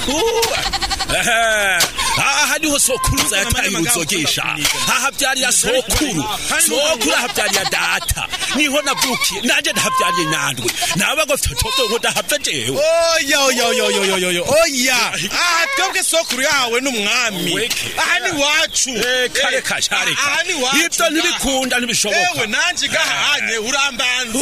aha niho sokuruza yataye uzogesha aha byariya sokuru habyariya data niho navukiye nanje ndahabyariye nandwe nabago fitoto ngo ndahapfe jewe oya aha twebwe sokuru yawe n'umwami aha ni wacu kare kashare ibyo ntibikunda ntibishoboka ewe nanje gahanye urambanza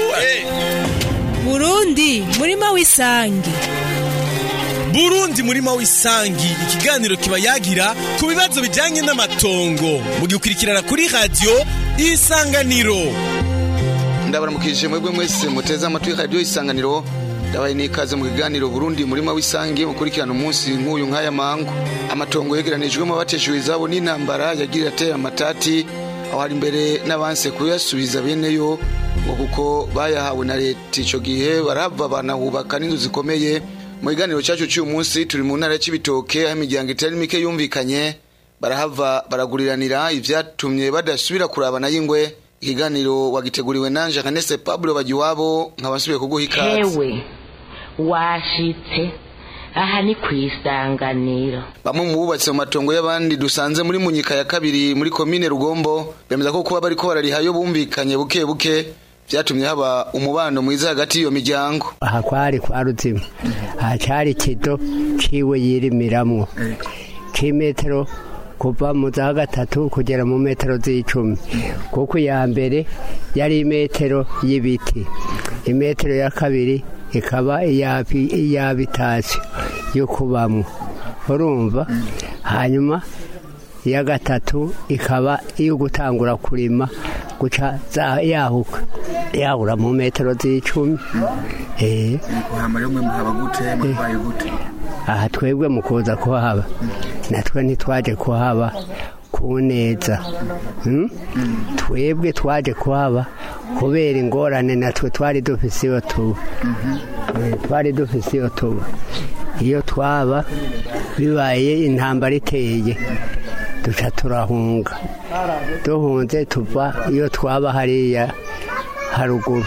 Burundi murima w'isangi. Burundi murima w'isangi, ikiganiro kiba yagira ku bibazo bijyanye n'amatongo mugikurikirana kuri radio Isanganiro. Ndabaramukije mwebwe mwese muteze amatwi radio Isanganiro. Ndabaye nikaze mu kiganiro Burundi murima w'isangi mukurikirana umunsi nk'uyu nk'aya mangu. Amatongo yegeranijwemo abateshuwe izabo n'intambara yagira atera amatati aho ari imbere n'abanse kuyasubiza beneyo ngo kuko bayahawe na leta ico gihe barava banahubaka n'inzu zikomeye. Mu kiganiro cyacu cy'uyu munsi turi mu ntara y'Ibitoke aho imiryango itari mike yumvikanye barahava baraguriranira ivyatumye badasubira kurabana y'ingwe. Ikiganiro wagiteguriwe nanje Kanese Pablo Bagiwabo nkabasubiye kuguha ikaze. Ewe washitse aha ni kwisanganiro. Bamwe mu bubatse mu matongo y'abandi dusanze muri Munyika ya kabiri muri commune Rugombo bemeza ko kuba bariko bararihayo bumvikanye buke buke vyatumye haba umubano mwiza hagati y'iyo miryango. Aha kwari kwa Ruzimu hacari kido ciwe yirimiramwo kimetero kuva mu za gatatu kugera mu metero z'icumi kuko ya mbere yari metero y'ibiti imetero ya kabiri ikaba iyabitasi yo kubamwo urumva hanyuma ya gatatu ikaba iyo gutangura kurima guca yahuka yahura mu metero z'icumi. Mwe muhaba gute mubaye gute? Aha twebwe mukuza kuhaba natwe ntitwaje kuhaba kuneza twebwe twaje kuhaba kubera ingorane natwe twari dufise iyo tuba iyo twaba bibaye intambara iteye duca turahunga duhunze tuva iyo twaba hariya haruguru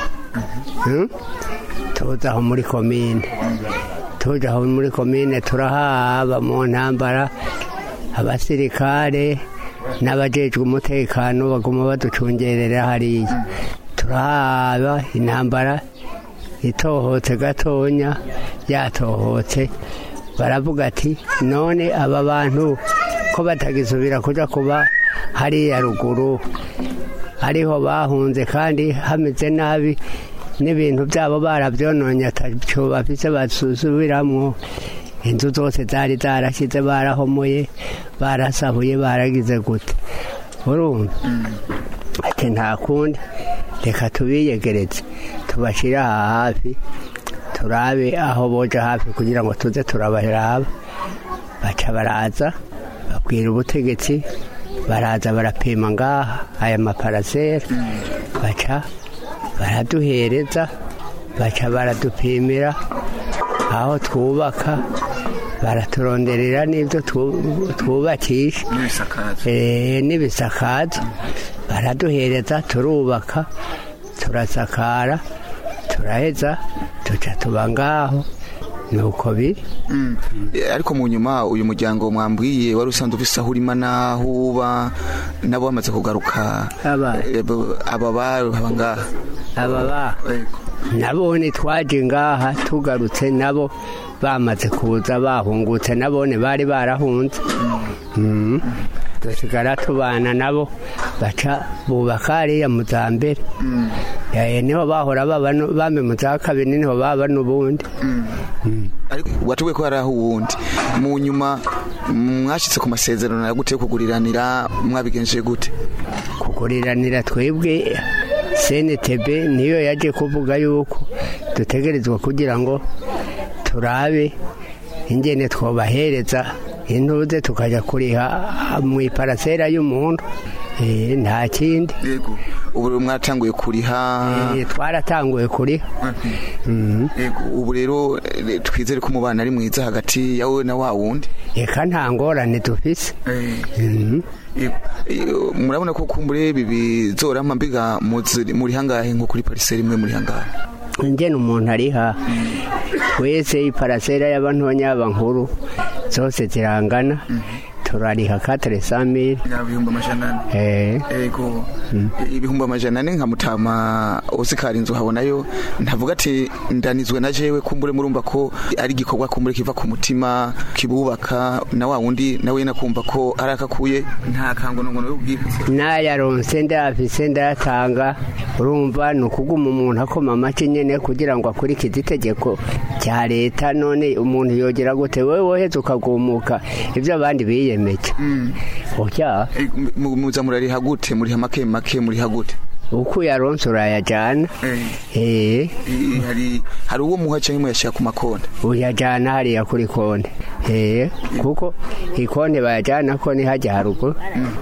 tuza aho muri komine turahaba mu ntambara abasirikare n'abajejwe umutekano baguma baducungerera hariya turahaba intambara itohotse gatonya yatohotse baravuga ati none aba bantu ko batagisubira kuja kuba hariya ruguru ariho bahunze kandi hameze nabi n'ibintu byabo barabyononye ataco bafise basubiramwo inzu zose zari zarashize barahomoye barasahuye baragize gute urumva ati nta kundi reka tubiyegereze tubashira hafi turabe aho boja hafi kugira ngo tuze turabaraba baca baraza babwira ubutegetsi baraza barapima ngaha aya maparasera baca baraduhereza baca baradupimira aho twubaka baraturonderera n'ibyo twubakisha n'ibisakazo baraduhereza turubaka turasakara turaheza tuca tuba ngaho nuko biri. Ariko mu nyuma uyu muryango mwambwiye wari usanzwe ufise aho urima n'aho uba nabo bamaze kugaruka aba nabone twaje ngaha tugarutse nabo bamaze kuza bahungutse nabone bari barahunze dusigara tubana nabo baca bubaka hariya mu za mbere niho bahora bame mu za kabiri niho baba n'ubundi. Ariko watubwiye ko hari aho uwundi mu nyuma mwashitse ku masezerano ya gute kuguriranira mwabigenje gute? Kuguriranira twebwe CNTB niyo yaje kuvuga yuko dutegerezwa kugira ngo turabe ingene twobahereza intuze tukaja kuriha mu iparasera y'umuntu nta kindi. Yego ubu mwatanguye kuriha? Twaratanguye kuriha. Yego ubu rero twizere ko umubano ari mwiza hagati yawe na wa wundi? Eka nta ngorane dufise. Murabona ko kumbure bizorama mbiga muri hangahe nko kuri parcelle imwe muri hangahe? Nje n'umuntu ariha wese iparasera y'abantu b'abanyabankuru zose zirangana turariha 400,000 ibihumbi amajana ego ibihumbi amajana ane nka Mutama Oscar inzu habonayo ntavuga ati ndanizwe na jewe kumbure murumva ko ari gikorwa kumbure kiva ku mutima kibubaka na wa wundi nawe nakumva ko arakakuye nta kangono yo bwibutse nayaronse ndafise ndatanga urumva nukuguma umuntu akoma make nyene kugira ngo akurikize itegeko cya leta none umuntu yogera gute wewe woheze ukagumuka ivyo abandi biyemeje oya muza murariha gute muri make muri hagute uko yaronse urayajana hari uwo muha cyangwa yashaka ku makonde uyajana hariya kuri konde kuko ikonde bayajana ko ni hajya harugo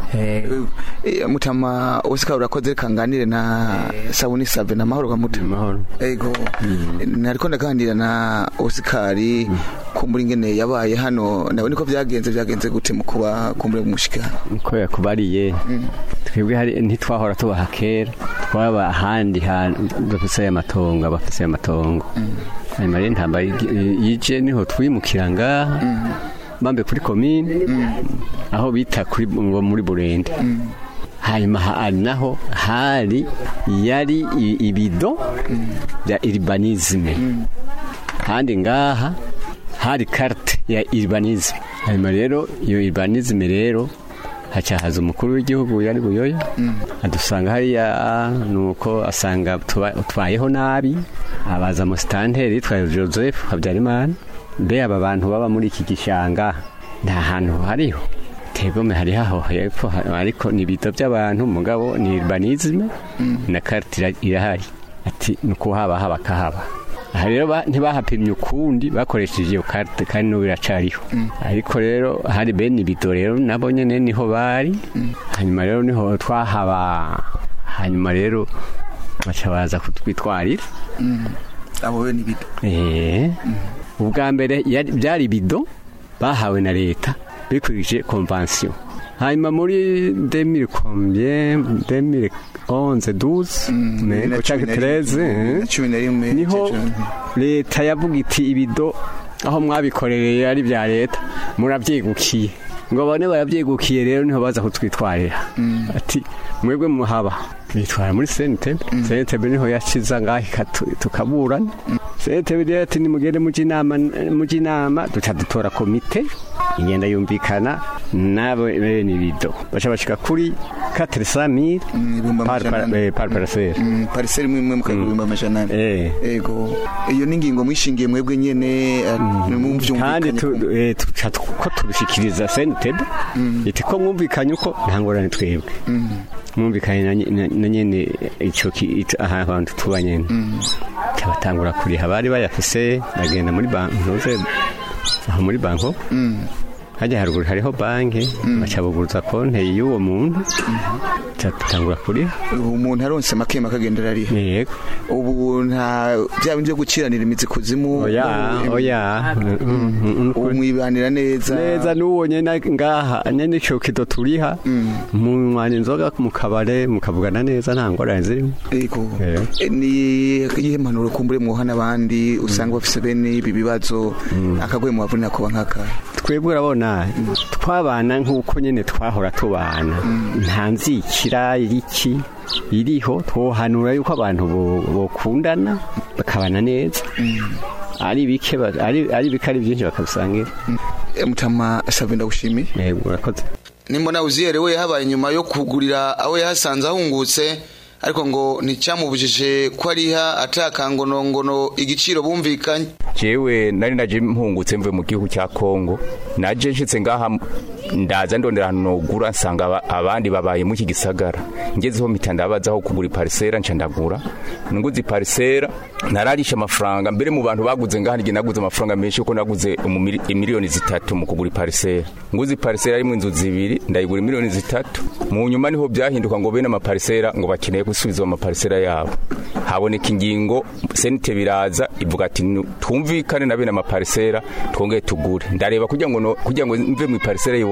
Mutama Oscar urakoze kanganire na Sabuni Save na mahoro kamutama ego nariko ndaganira na Oscar kumbura ingene yabaye hano nawe niko byagenze gute mu kuba kumbura umushika niko yakubariye twebwe hari ntitwahora tubaha kera twaba ahandi dufise amatongo hanyuma rero ntamba yije niho twimukira ngaha bambe kuri commune aho bita kuri muri Burende hanyuma naho yari ibido ya urbanisme kandi ngaha hari carte ya urbanisme hanyuma rero iyo urbanisme rero hacahaza umukuru w'igihugu yari Buyoya adusanga hariya nuko asanga twayeho nabi abaza mu stanteri yitwa Joseph Habyarimana mbe aba bantu baba muri iki gishanga nta hantu hariho tegome hari haho hepfo ariko ni bito by'abantu mugabo ni urbanisme na carte irahari ati nuko haba kahaba aha rero ntibahapimye ukundi bakoresheje iyo carte kandi no biracariho ariko rero hari bene ibido rero nabo nyene niho bari hanyuma rero niho twahaba hanyuma rero bacabaza kutwitwarira abo bene ibido ubwa mbere byari ibido bahawe na leta bikurije convention hanyuma muri 2011 niho leta yavuga iti ibido aho mwabikoreye ari bya leta murabyigukiye ngo bane barabyigukiye rero niho baza kutwitwarira ati mwebwe muhaba bitwara muri Sentebe niho yaciza ngaho tukaburana Sentebe rero ati nimugende mu jinama dutora komite igenda yumvikana nabo bene ibido bacha bashika kuri 400,000 par parcelle imwe mu kagurumba amajana ego iyo ningingo mwishingiye mwebwe nyene mu byumvikanye kandi ko tubishikiriza Sentebe iti ko mwumvikanye uko ntangorane twebwe mwumvikanye na nyene ico ahantu tubanyene cyatangura kuri habari bayafise bagenda muri banki aho muri banko hajya haruguru hariho banki bacabuguruza konte y'uwo muntu cyatangura kuri umuntu aronse makema kagendera ari yego ubu nta bya bindi byo guciranira imizi kuzimu oya umwibanira neza n'uwo nyene ngaha nyene cyo kido turiha mu mwana inzoga mu kabare mukavugana neza nta ngorane zirimo yego ni yimanuro kumbure muha nabandi usanga bafise bene ibi bibazo akagwe mu bavuna ko nkaka twebwe urabona twabana nk'uko nyene twahora tubana nta nzikira iki iriho twohanura yuko abantu bokundana bakabana neza ari bike ari bikari byinshi bakabisangira Mutama Save ndagushimiye yego urakoze nimbona uziyere we habaye nyuma yo kugurira aho yahasanze ahungutse ariko ngo nticyamubujije ko ariha atakangonongono igiciro bumvikanye jewe nari naje mpungutse mvuye mu gihugu cya Kongo naje nshitse ngaha ndaza ndondera hano nogura nsanga abandi babaye mu iki gisagara ngezeho mitandabaza aho kugura parcelle ncandagura nguzi parcelle nararisha amafaranga mbere mu bantu baguze ngaha nige naguze amafaranga menshi uko naguze miliyoni 3 mu kugura parcelle nguzi parcelle ari mu inzu zibiri ndayigura miliyoni 3 mu nyuma niho byahinduka ngo bene amaparcelle ngo bakeneye gusubiza amaparcelle yabo haboneka ingingo Sentebe biraza ivuga ati twumvikane na bene amaparcelle twongeye tugure ndareba kugira ngo mve mu parcelle yiwa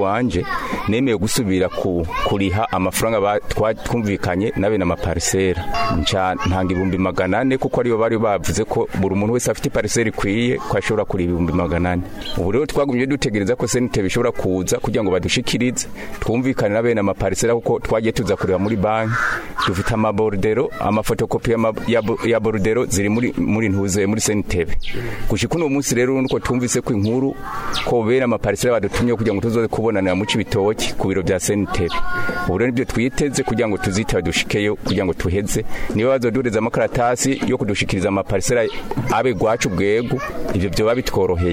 wanje nemeye gusubira kuriha amafaranga twumvikanye nabe na maparisera ntanga 400 kuko ariyo bari bavuze ko buri umuntu wese afite parisera ikwiye ko ashobora kuri 400. Ubu rero twagumye dutegereza ko SNTB bishobora kuza kugira ngo badushikirize twumvikane nabe na maparisera kuko twagiye tuza kureba muri banki dufite amabordero amafotokopi ya bordero ziri muri ntuze muri SNTB gushika uno munsi rero nuko tumvise ko inkuru ko bera amaparisera badutumye kugira ngo tuzoze kubonana mu cibitoki ku biro bya SNTB. Ubu rero nibyo twiteze kugira ngo tuzitabe dushikeyo kugira ngo tuheze niba bazodureza amakaratasi yo kudushikiriza amaparisera abe gwacu bwego ivyo byo babitworoheye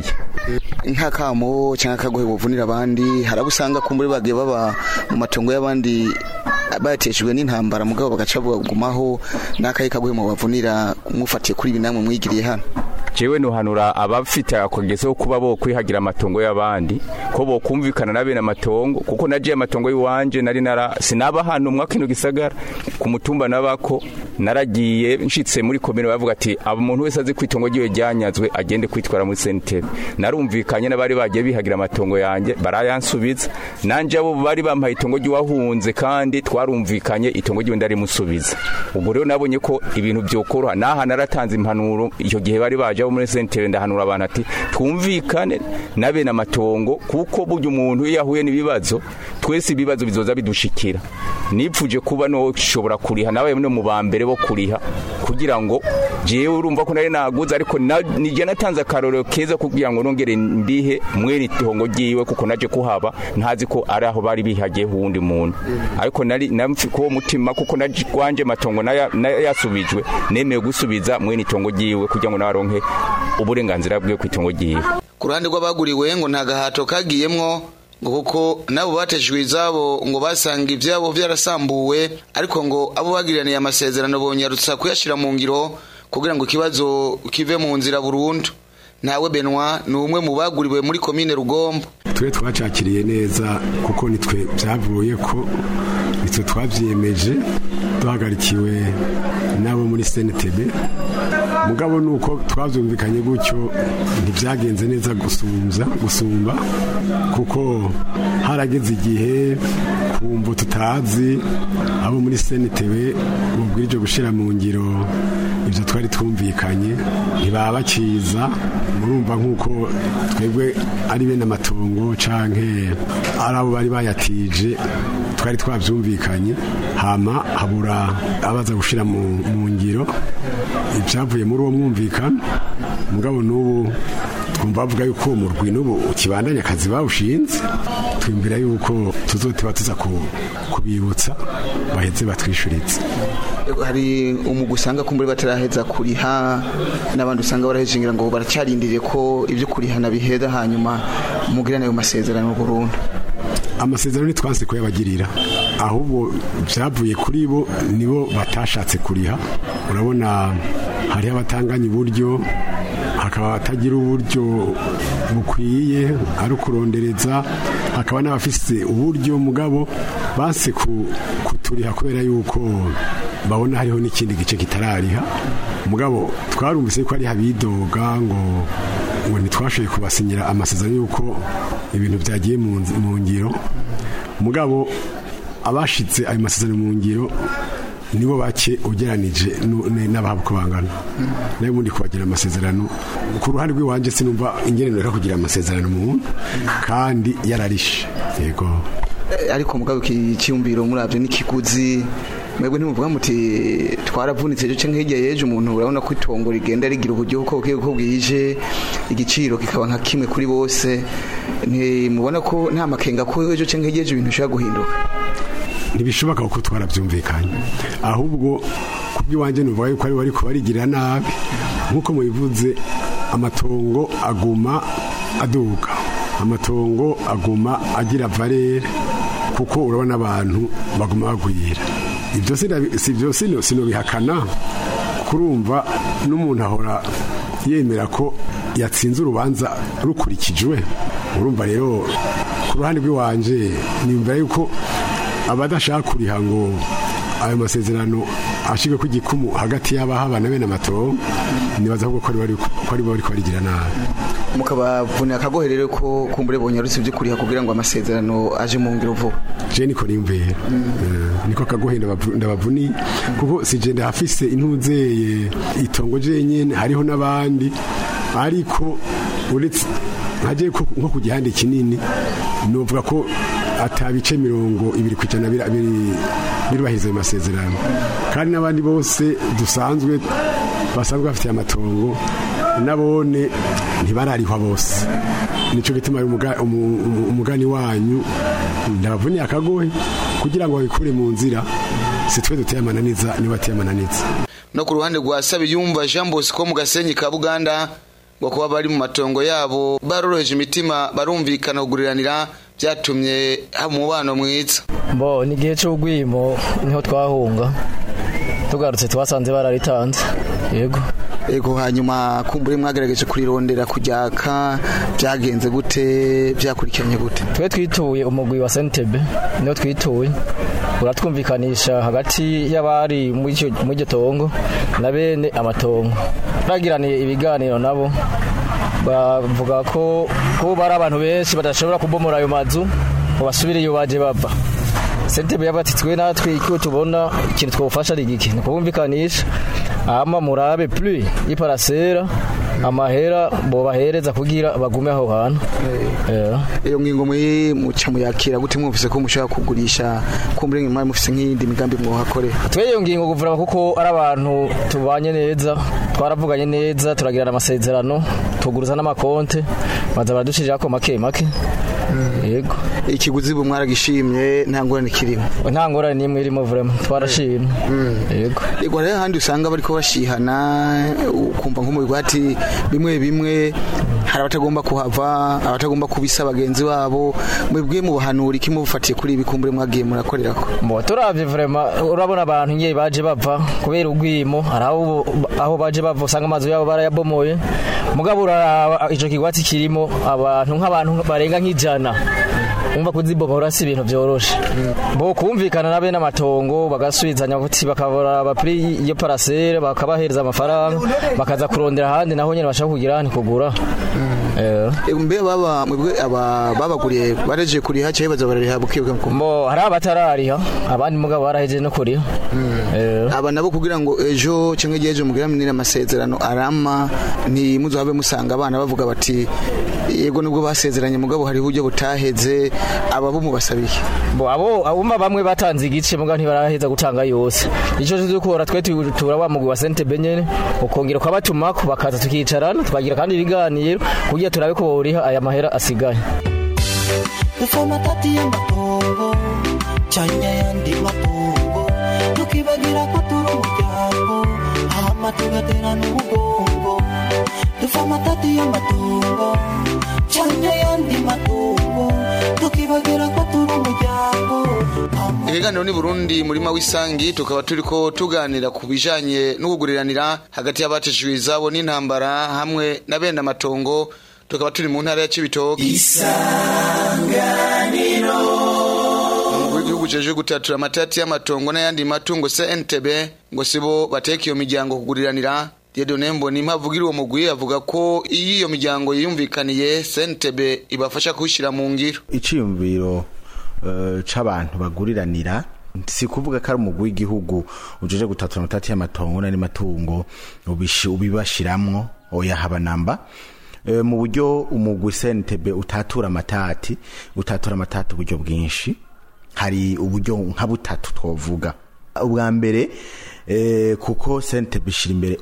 nk'akamo cyangwa kagohe buvunira abandi harabusanga kumbure bagiye baba mu matongo y'abandi bateshejwe n'intambara mugabo bagaca bugumaho nakaye kagohe mu bavunira mufatiye kuri binamwe mwigiriye hano. Jewe nuhanura abafite akogezo kuba bo kwihagira amatongo y'abandi ko bo kumvikana nabe na matongo kuko naje amatongo yiwanje nari sinaba hano mwakino gisagara ku mutumba nabako naragiye nshitse muri komine bavuga ati umuntu wese azi kwitongo giwe ryanyazwe agende kwitwara muri SNTB. Narumvikanye nabari bagiye bihagira amatongo yanje barayansubiza nanje abo bari bampaye itongo giwahunze kandi twarumvikanye itongo giwe ndari musubiza. Ubwo rero nabonye ko ibintu byokoroha naha naratanze impanuro icyo gihe bari baje muri SNTB ndahanura abantu ati twumvikane nabe na matongo kuko buryo umuntu yahuye n'ibibazo twese ibibazo bizoza bidushikira nipfuje kuba no shobora kuriha nawe no mu bambere bo kuriha kugira ngo jewe urumva ko nari naguze ariko nije natanze akarorero keza kugira ngo nongere mbihe mwene itongo giwe kuko naje kuhaba ntazi ko ari aho bari bihagiye hundi muntu ariko nari namfiko mutima kuko naje kwanje matongo yasubijwe nemeye gusubiza mwene itongo giwe kugira ngo naronke uburenganzira bwe kwitongo giwe. Ku ruhande rw'abaguriwe ngo nta gahato kagiyemwo ngo kuko nabo batejwe izabo ngo basanga ivyabo byarasambuwe ariko ngo abo bagiraniye amasezerano bonyarutsa kuyashira mu ngiro kugira ngo ikibazo kive mu nzira burundu. Nawe Benwa ni umwe mu baguriwe muri komine Rugombo. Twe twacakiriye neza kuko nitwe byavuye ko nitwe twavyemeje duhagarikiwe nabo muri SNTB. Mugabo nuko twavyumvikanye gutyo ntibyagenze neza gusumba kuko harageze igihe kumva tutazi abo muri SNTB mubwirije gushira mu ngiro ivyo twari twumvikanye ntibabakiza murumva nkuko twebwe ari bene amatongo canke arabo bari bayatije twari twavyumvikanye hama habura abaza gushira mu ngiro ibyavuye muri uwo mwumvikana mugabo n'ubu twumva bavuga yuko mu rw'inubu ukibandanya akazi bawushinze twimbira yuko tuzotiba tuza kubibutsa baheze batwishuritse. Hari umugusanga kumbure bataraheza kuriha n'abandi usanga barahejengira ngo baracarindiriye ko ibyo kurihana biheda hanyuma mugirana ayo masezerano burundu. Amasezerano nitwanse ko yabagirira ahubwo byavuye kuri bo nibo batashatse kuriha. Urabona hari abatanganya uburyo hakaba batagira uburyo bukwiye ari ukurondereza hakaba n'abafise uburyo mugabo base kuturiha kubera yuko babona hariho n'ikindi gice kitarariha mugabo twarumvise ko ari habidoga ngo ntitwashoboye kubasinyira amasezerano yuko ibintu byagiye mu ngiro mugabo abashitse ayo masezerano mu ngiro nibo bake ugeranije n'abahabwa uko bangana nayo ubundi kubagira amasezerano ku ruhande rw'iwanje sinumva ingenero reka kugira amasezerano mu kandi yararishe yego ariko mugabo ikiyumviro muravyo n'ikiguzi mwebwe ntimuvuga muti twaravunitse ejo canke hirya y'ejo umuntu urabona ko itongo rigenda rigira uburyo uko bwije igiciro kikaba nka kimwe kuri bose ntimubona ko nta makenga ko ejo canke hirya y'ejo ibintu bishobora guhinduka? Ntibishoboka uko twarabyumvikanye ahubwo kuby'iwanje nuvuga yuko ari bari kubarigira nabi nkuko mubivuze amatongo aguma aduka amatongo aguma agira valere kuko urabona abantu baguma bagwira ibyo si byose sino bihakana kurumva n'umuntu ahora yemera ko yatsinze urubanza rukurikijwe urumva rero ku ruhande rw'iwanje nimba yuko abadashaka kuriha ngo ayo masezerano ashike ku gikumu hagati y'abahabana bene amatongo nibaza ko ari bari kwarigira nabi. mukabavunira akagoherero ko kumbure bonyarutse by'ukuri kugira ngo amasezerano aje mu ngiro vuba. Je niko nimvera niko kagohe ndabavuni kuko sije ndafise intuzeye itongo je nyene hariho nabandi ariko uretse nkaje nko ku gihande kinini novuga ko atabice 20% birubahize amasezerano kandi nabandi bose dusanzwe basanzwe bafite amatongo nabone ntibararihwa bose nico gituma umugani wanyu ndabavuniye akagohe kugira ngo babikure mu nzira sitwe duteye amananiza ni bateye amananiza. No ku ruhande rwa Sabiyumva Jean Bosco mu Gasenyi ka Buganda ngo kuba bari mu matongo yabo baroroheje imitima barumvikana kuguriranira byatumye umubano mwiza. Bo ni gihe cy'ugwimo niho twahunga tugarutse twasanze bararitanze yego hanyuma kumbure mwagerageje kurirondera kujyaka byagenze gute byakurikiranye gute? Twe twituye umugwi wa Sentebe niho twituye uratwumvikanisha hagati y'abari mu gitongo na bene amatongo bagiraniye ibiganiro nabo bavuga ko bari abantu benshi badashobora kubomora ayo mazu basubire iyo baje bava. Sentebe yabatitswe natwe iko tubona ikintu twofasha ari giki kubumvikanisha ama murabe plus iparasera amahera bo bahereza kugira bagume aho hantu. Iyo ngingo muca muyakira gute mwumvise ko mushaka kugurisha kumbure nyuma mufise nk'indi migambi mwohakore? Twe iyo ngingo kuvura kuko ari abantu tubanye neza twaravuganye neza turagirana amasezerano tuguruza n'amakonte baza baradushirira ko make yego ikiguzi bu mwaragishimye nta ngorane kirimo? Nta ngorane nimwe irimo vraiment twarashimye yego rero handi usanga bariko bashihana ukumva nko mu bigwati bimwe hari abatagomba kuhava abatagomba kubisa bagenzi babo mwebwe mu bahanura iki mubufatiye kuri ibikumbure mwagiye murakorerako? Mo turavye vraiment urabona abantu ngiye baje bava kubera ugwimo aho baje bava usanga amazu yabo barayabomoye mugabo uraraba ico kigwati kirimo nk'abantu barenga nk'ijana umva kuzibomora si ibintu byoroshe bo kumvikana nabe n'amatongo bagasubizanya kuti bakabora abapri iyo parasere bakabahereza amafaranga bakaza kurondera handi naho nyene bashaka kugira handi kugura. Mbe baba mwebwe babaguriye bareje kuri hace baza barariha bukibwe mo hari abatarariha abandi mugabo baraheje no kuri aba nabo kugira ngo ejo cyangwa giheje mugiramira amasezerano arama ni muzo habe musanga abana bavuga bati yego nubwo basezeranye mugabo hari uburyo butaheze ababo mubasabike. Bo abumba bamwe batanze igice mugabo ntibaraheza gutanga yose ico tuzukora twe turaba mugwi wa Sentebe nyene ukongera kwabatumako bakaza tukicarana twagira kandi ibiganiro kugira turabe ko boriha aya mahera asigaye. Dufama tati y'amatongo cyanya yandi matongo tukibagira ko turi umuryango hama tugatera n'umugongo. Dufama tati y'amatongo cyanya yandi matongo tukibagira ko turi umuryango. Ibiganiro ni Burundi murima w'isangi tukaba turiko tuganira ku bijanye no kuguriranira hagati y'abatejwe izabo n'intambara hamwe na bene amatongo tukaba turi mu ntara ya Cibitoke. Isanganiro igihugu cyeje gutatura amatati y'amatongo n'ayandi matungo CNTB ngo sibo bateka iyo miryango kuguriranira. Dieudonne Mboni mpavugira uwo mugwi avuga ko iyo miryango yiyumvikaniye CNTB ibafasha kushira mu ngiro. Iciyumviro c'abantu baguriranira si kuvuga ko ari umugwi w'igihugu ujeje gutatura amatati y'amatongo n'andi matungo ubibashiramwo oya haba namba mu buryo umugwi CNTB utatura amatati uburyo bwinshi hari uburyo nka butatu twovuga. Ubwa mbere kuko CNTB ishira imbere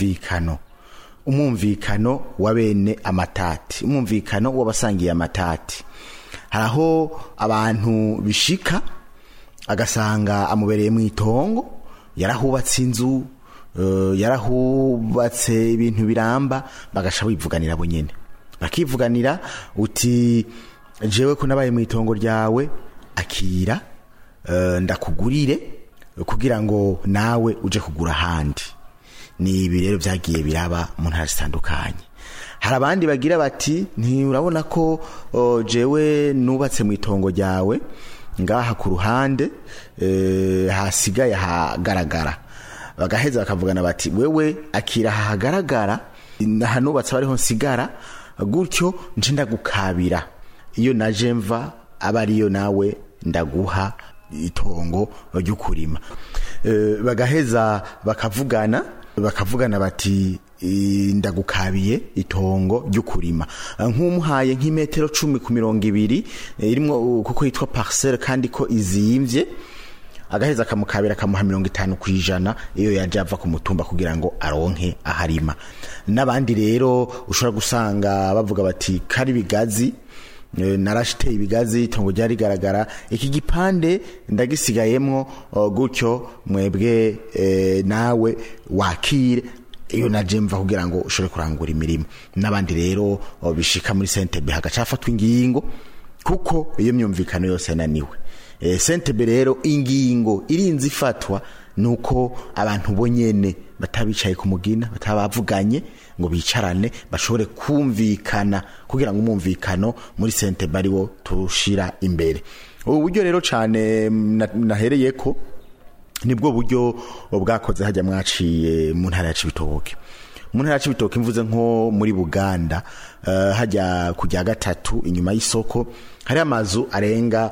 umwumvikano wa bene amatati umwumvikano w'abasangiye amatati. Haraho abantu bishika agasanga amubereye mu itongo yarahubatse inzu yarahubatse ibintu biramba bagasha bivuganira bo nyene bakivuganira uti jewe ko nabaye mu itongo ryawe akira ndakugurire kugira ngo nawe uje kugura handi. Ni ibi rero byagiye biraba mu ntara zitandukanye. Hari abandi bagira bati urabona ko jewe nubatse mu itongo ryawe ngaha ku ruhande hasigaye hagaragara bagaheza bakavugana bati wewe akira hagaragara hanubatse bariho nsigara gutyo nje ndagukabira iyo naje mva aba ariyo nawe ndaguha itongo ryo kurima. Bagaheza bakavugana bati ndagukabiye itongo ryo kurima, nk'umuhaye nk'imetero 10 ku 200 irimo kuko yitwa parcelle kandi ko izimvye, agaheza akamukabira akamuha 50% iyo yaje ava ku mutumba kugira ngo aronke aharima. N'abandi rero ushobora gusanga bavuga bati kari bigazi narashiteye ibigazi itongo ryari garagara, iki gipande ndagisigayemwo gutyo mwebwe nawe wakire iyo naje mva kugira ngo ushobore kurangura imirimo. N'abandi rero bishika muri Sentebe hagacafatwa ingingo kuko iyo myumvikano yose yananiwe. Sentebe rero ingingo irinzi ifatwa nuko abantu bonyene batabicaye ku mugina, batabavuganye ngo bicarane bashobore kumvikana kugira ngo umumvikano muri Sentebe ari wo tushira imbere. Ubu buryo rero cane nahereye ko nibwo buryo bwakoze hajya mwaciye mu ntara ya Cibitoke. Mu ntara ya Cibitoke mvuze nko muri Buganda, hajya kujya gatatu inyuma y'isoko hari amazu arenga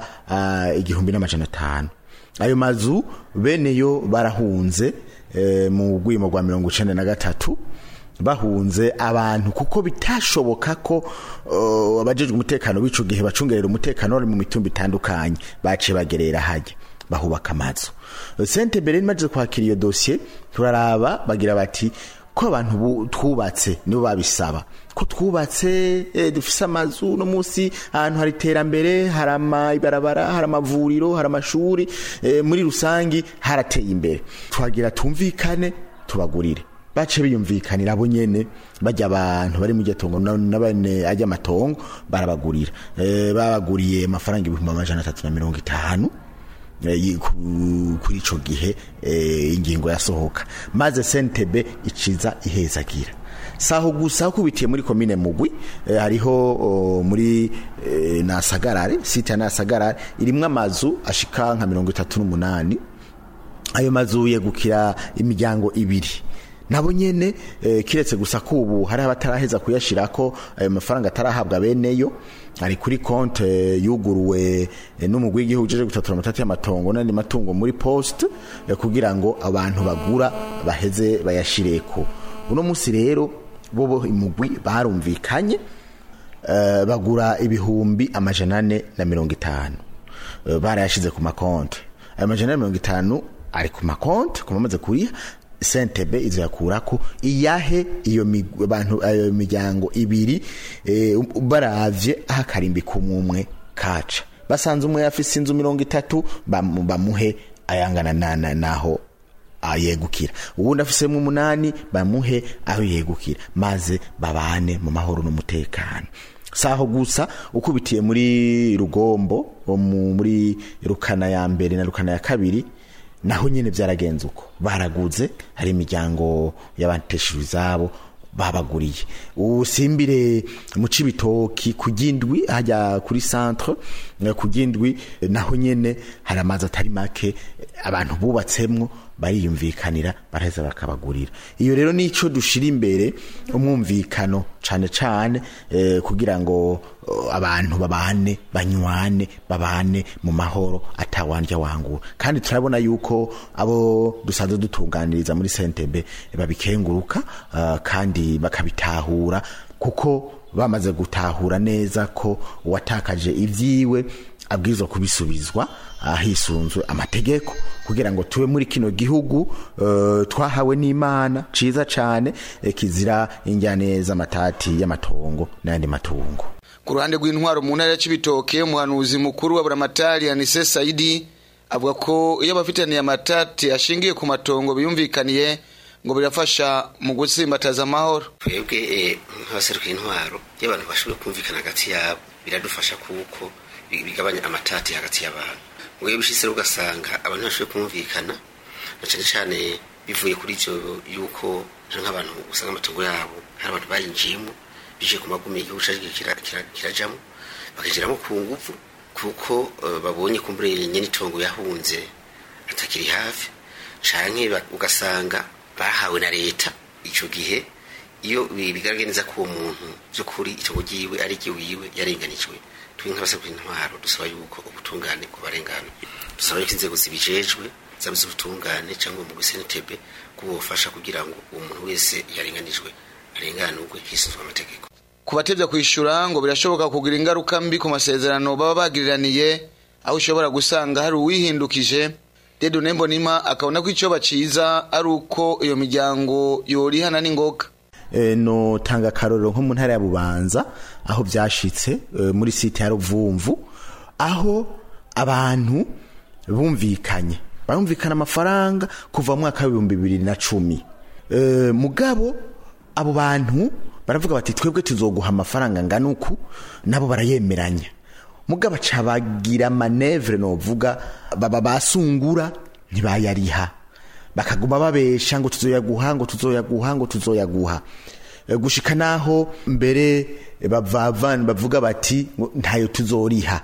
1500. Ayo mazu beneyo barahunze mu gwimo gwa 1993 bahunze abantu kuko bitashoboka ko abajejwe umutekano bicu gihe bacungerera umutekano wari mu mitumba itandukanye bace bagerera hajya bahubaka amazu. Sentebe rero imaze kwakira iyo dossier turaraba bagira bati ko abantu twubatse nibo babisaba ko twubatse dufise amazu no musi ahantu hari terambere, harama ibarabara, haramavuriro, haramashuri, muri rusangi harateye imbere, twagira tumvikane tubagurire. Bace biyumvikanira abo nyene bajya abantu bari mu gitongo nabane ajya amatongo barabagurira, babaguriye amafaranga 350 kuri ico gihe ingingo yasohoka, maze Sentebe iciza ihezagira. Saho gusa kubitiye muri komine Mugwi hariho muri Nasagarare, site ya Nasagarare irimwe amazu ashika nka 38. Ayo mazu yegukira imiryango ibiri. Nabo nyene kiretse gusa kubu hari abataraheza kuyashirako ayo mafaranga atarahabwa beneyo, ari kuri konte yuguruwe n'umugwi w'igihugu je gutatura amatati y'amatongo n'andi matungo muri poste kugira ngo abantu bagura baheze bayashireko. Uno musi rero bobo imugwi barumvikanye bagura 450 barayashize ku makonte. Ayo 450 ari ku makonte kumamaze kuriha Sentebe izo yakurako iyahe iyo abantu ayo miryango ibiri baravye ahakarimbi kumumwe kaca basanze umwe yafise inzu 30 bamuhe ayangana naho ayegukira, ubundi afisemo 8 bamuhe aho yegukira, maze babane mu mahoro n'umutekano. Saho gusa ukubitiye muri Rugombo muri Rukana ya mbere na Rukana ya kabiri naho nyene byaragenze uko baraguze, hari imiryango y'abanteshije zabo babaguriye. Usimbire mu Cibitoki kugindwi hajya kuri centre kugindwi naho nyene hari amazi atari make abantu bubatsemwo bariyumvikanira baraheza bakabagurira. Iyo rero nico dushira imbere umwumvikano cane cane kugira ngo abantu babane banywane babane mu mahoro atawandya wangu. Kandi turabona yuko abo dusanzwe dutunganiriza muri Sentebe babikenguruka kandi bakabitahura kuko bamaze gutahura neza ko watakaje ivyiwe abwirizwa kubisubizwa hisunzwe amategeko kugira ngo tuwe muri kino gihugu twahawe n'Imana ciza cane kizira injyaneza amatati y'amatongo n'andi matungo. Ku ruhande rw'intwaro mu ntara ya Cibitoke, umuhanuzi mukuru wa Buramatari Anise Saidi avuga ko iyo bafitaniye amatati ashingiye ku matongo biyumvikaniye ngo birafasha mu gutsimbataza amahoro. Twebwe nk'abaseruka intwaro y'abantu bashobora kumvikana hagati yabo biradufasha kuko bigabanya amatati hagati y'abantu. Ngo bishitse ugasanga abantu bashobora kumvikana na cyane cyane bivuye kuri icyo yuko nk'abantu usanga amatongo yabo hari abantu bayinjiyemo bije ku magumi y'igihugu kirajamo bakagiramo ku nguvu kuko babonye kumbure nyene itongo yahunze atakiri hafi canke ugasanga bahawe na leta ico gihe iyo bigaragaye neza ko uwo muntu by'ukuri itongo ryiwe ari ryiwiwe yarenganijwe twe nk'abasabwa intwaro dusaba yuko ubutungane kubarengana dusaba yuko inzego zibijejwe zabuze ubutungane cyangwa mu SNTB kubufasha kugira ngo uwo muntu wese yarenganijwe arenganurwe hisuzwa amategeko. Kubatevya kwishura ngo birashoboka kugira ingaruka mbi ku masezerano baba bagiriraniye, aho ushobora gusanga hari uwihindukije. Dieudonné Mbonimpa akabona ko icyo baciza ari uko iyo miryango yorihana n'ingoga. No tanga karoro nko mu ntara ya Bubanza aho byashitse muri site ya Ruvumvu, aho abantu barumvikana amafaranga kuva mu mwaka wa 2010. Mugabo abo bantu baravuga bati twebwe tuzoguha amafaranga ngana uku, nabo barayemeranya. Mugabo cabagira manevre no vuga baba basungura ntibayariha, bakaguma babesha ngo tuzoyaguha gushika naho mbere bavuga bati ntayo tuzoriha.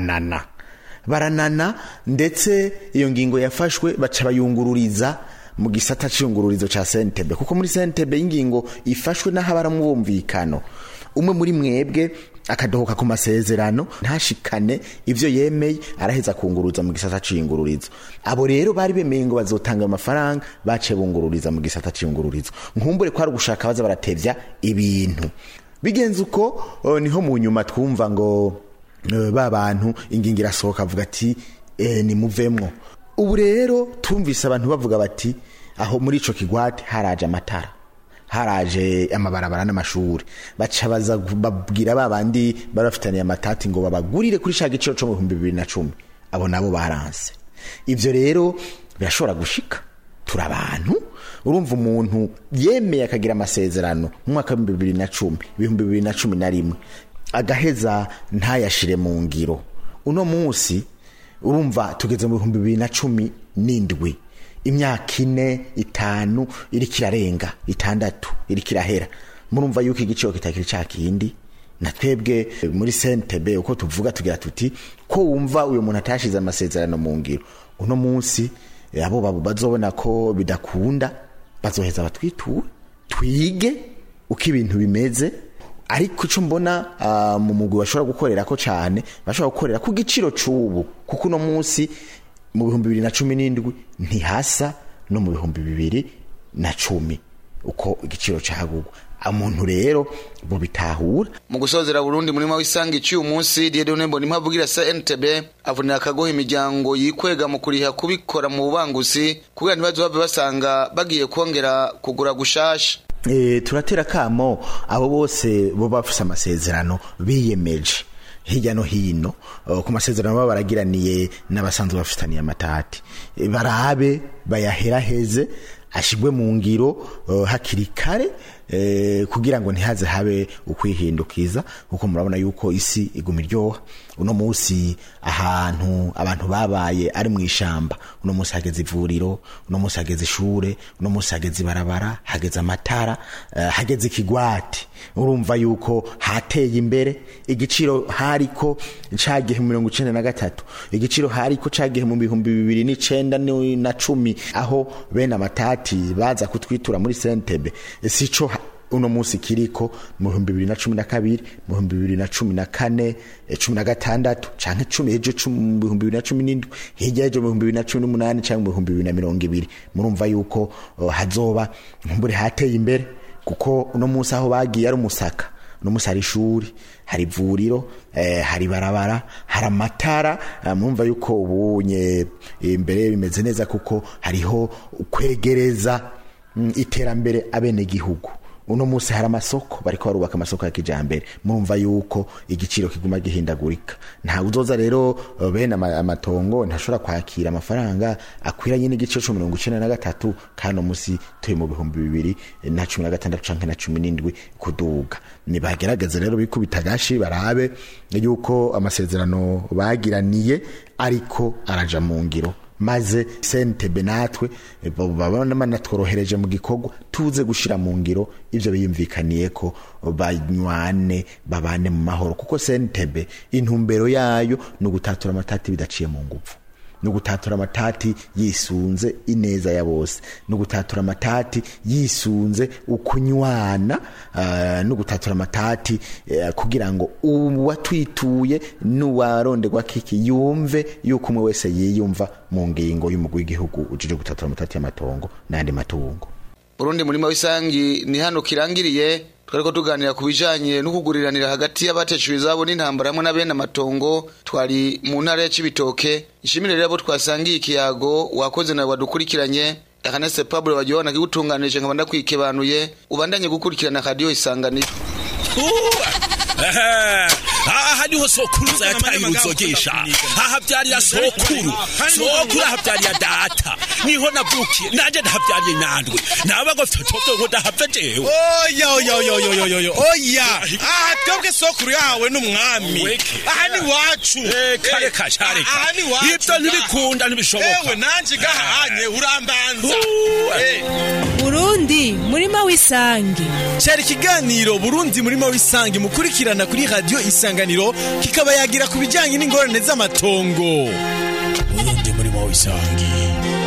Baranana ndetse iyo ngingo yafashwe baca bayungururiza mu gisata cy'iyungururizo ca SNTB, kuko muri SNTB ingingo ifashwe naho baramwumvikano umwe muri mwebwe akadohoka ku masezerano ntashikane ivyo yemeye araheza kunguruza mu gisata c'iyungururizo. Abo rero bari bemeye ngo bazotanga amafaranga, bace bungururiza mu gisata c'iyungururizo. Nkumbure ko ari gushaka baza baratevya ibintu bigenze uko. Niho mu nyuma twumva ngo ba bantu ingingo irasohoka avuga ati ni muvemwo. Ubu rero tumvise abantu bavuga bati aho muri ico kigwate haraje amatara, haraje amabarabara n'amashuri, baca baza babwira babandi barafitaniye amatati ngo babagurire kuri sha giciro cyo mu 2010. Abo nabo baranse. Ivyo rero birashobora gushika. Turi abantu, urumva umuntu yemeye akagira amasezerano mu mwaka wa 2010 agaheza ntayashire mu ngiro. Uno munsi urumva tugeze mu 2017, imyaka 4 5 iri kirarenga 6 iri kirahera. Murumva yuko igiciro kitakiri cyakindi. Na twebwe muri SNTB uko tuvuga tugira tuti ko wumva uyu muntu atashize amasezerano mu ngiro, uno munsi abo bazobona ko bidakunda bazoheza batwiture twige uko ibintu bimeze. Ariko ico mbona mu mugwi bashobora gukorera ko cyane, bashobora gukorera ku giciro c'ubu, kuko uno munsi mu 2017 ntihasa no mu 2010 uko igiciro cyagugwa. Amuntu rero bo bitahura. Mu gusozera Burundi muri mawisangi cy'uyu munsi, Dieudonné Mbonimpa avugira SNTB avunira akagoha imiryango yikwega mu kuriha kubikora mu bubanguzi kugira ntibazove basanga bagiye kongera kugura gushasha. Turatera kamo abo bose bo bafise amasezerano biyemeje hirya no hino ku masezerano baba baragiraniye n'abasanzwe bafitaniye amatati, barabe bayaheraheze ashigwe mu ngiro hakiri kare, kugira ngo ntihaze habe ukwihindukiza, kuko murabona yuko isi iguma iryoha. Uno munsi ahantu abantu babaye ari mu ishamba, uno munsi hageze ivuriro, uno munsi hageze ishure, uno munsi hageze barabara, hageze amatara, hageze ikigwati. Urumva yuko hateye imbere. Igiciro hariko cagihe mu 1993, igiciro hariko cagihe mu 2009 aho bene amatati baza kutwitura muri SNTB sico uno munsi kiriko mu 2012, mu 2014, 16 canke 10 ejo 2017, hirya ejo mu 2018 canke mu 2020. Murumva yuko hazoba mbure hateye imbere, kuko uno munsi aho bagiye ari umusaka, uno munsi hari ishuri, hari ivuriro, hari barabara, hari amatara. Murumva yuko ubunye imbere bimeze neza, kuko hariho kwegereza iterambere abene gihugu. Uno munsi hari amasoko, bariko barubaka amasoko ya kijambere. Murumva yuko igiciro kiguma gihindagurika. Nta uzoza rero bene amatongo ntashobora kwakira amafaranga akwiranye n'igiciro cyo 1993 kandi munsi turi mu 2016 canke na 17 kuduga. Ni bagerageza rero bikubita gashi barabe yuko amasezerano bagiraniye ariko araja mu ngiro, maze SNTB natwe babona manatworohereje mu gikorwa tuze gushira mu ngiro ivyo biyumvikaniye ko banywane babane mu mahoro, kuko SNTB intumbero yayo no gutatura amatati bidaciye mu nguvu. no gutatura amatati yisunze ineza ya bose, no gutatura amatati yisunze ukunywana, no gutatura amatati kugira ngo uwatwituye n'uwaronderwa kiki yumve yuko umwe wese yiyumva mu ngingo y'umugwi w'igihugu ujije gutatura amatati y'amatongo n'andi matungo. Burundi murima w'isangi ni hano kirangiriye, twariko tuganira ku bijanye no kuguriranira hagati y'abateshuwe zabo n'intambara hamwe n'abene amatongo. Twari mu ntara ya Cibitoke. Ishimire rero abo twasangiye ikiyago, wakoze nawe wadukurikiranye. Akanese Pablo wajiona kigutunganije nkabanda kwikebanuye, ubandanye gukurikirana radio Isanganiro. aha niho sokuruza yataye uruzogesha, aha byari sokuru habyariya data, niho navukiye nanje ndahabyariye nandwe nabago fitotobwe ngo ndahavyejewe. Oya aha twebwe sokuru yawe n'umwami, aha ni wacu. Kare kashare ibyo ntibikunda ntibishoboka. Ewe nanje gahanye urambanza. Burundi murima w'isangi. Cyari kiganiro Burundi murima w'isangi mukurikirana kuri radio Isanganiro, kikaba yagira ku bijyanye n'ingorane z'amatongo. Burundi murima w'isangi.